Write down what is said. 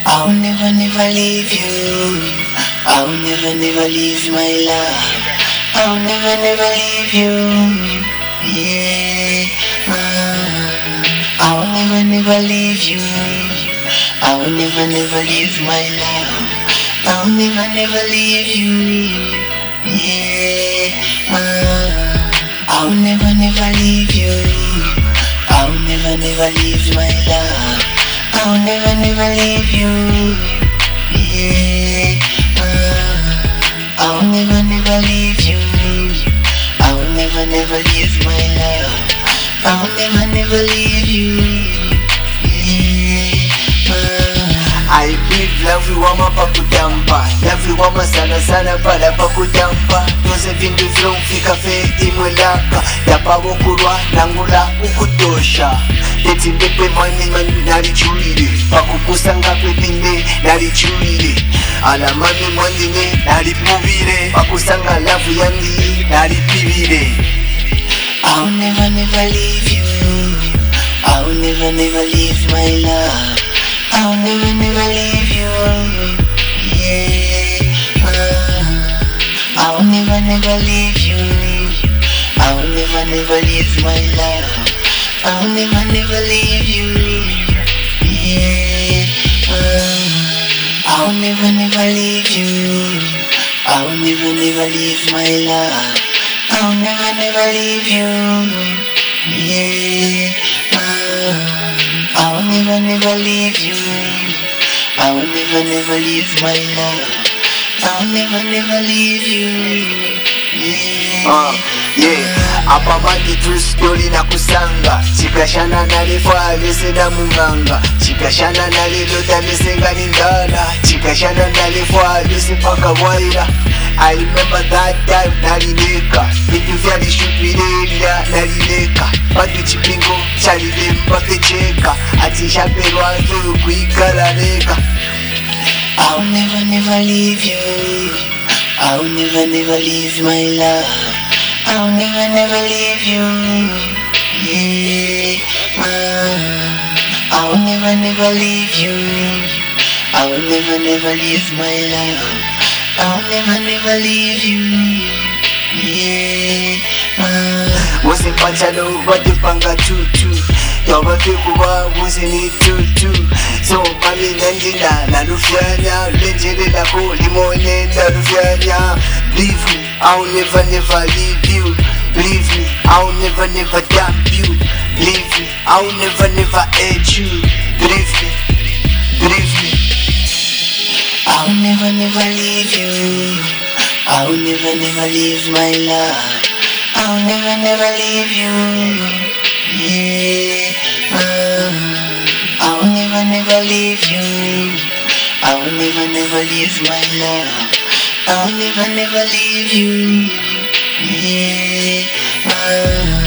I'll never, never leave you. I'll never, never leave my love. I'll never, never leave you. Yeah. I'll never, never leave you. I'll never, never leave my love. I'll never, never leave you. Yeah. I'll never, never leave you. I'll never, never leave my love. I'll never, never leave you. Yeah. I'll never, never leave you. I'll never, never leave my love. I'll never, never leave you. Yeah. I believe everyone pakutamba, everyone sana sana pala pakutamba. Tuze vindu vilomfika fe imwelaka yapabo kurwa nangula ukutosha. Leti mbepe mwani nalichulile pakukusanga pepinde nalichulile alamami mwandine nalipubile pakusanga lavu yandi nalipibile. I'll never, never leave you. I'll never, never leave my love. I'll never, never leave you. Yeah. I'll never, never leave you. I'll never, never leave my love. I'll never, never leave you. Yeah. I'll never, never leave you. I'll never, never leave my love. I'll never, never leave you. Yeah. I'll never, never leave you. I'll never, never leave my love. I'll never, never leave you. Yeah. Apamandi true story na kusanga chikashana nalefwa lesena munganga chikashana nalelota lesenga nindala chikashana nalefwa lese paka waira. I remember that time nalineka vitu vyalishupilelila nalineka bado chipingo chalile mpakecheka atishapelwa nzuru kuikalaleka. I'll never, never leave you. I'll never, never leave my love. I'll never, never leave you. Yeah. I'll never, never leave you. I'll never, never leave my love. I'll never, never leave you. Yeah. Wose panchalo watupanga tutu yabafe kuba wose ni tutu. So mami nandina nalufyanya lenjele lako limone nalufyanya. Believe me, I'll never, never leave you. Believe me, I'll never, never dump you. Believe me, I'll never, never hate you. Believe me, believe me. I'll never, never leave you. I'll never, never leave my love. I'll never, never leave you. Yeah. I'll never, never leave you. I'll never, never leave my love. I'll never, never leave you. Yeah.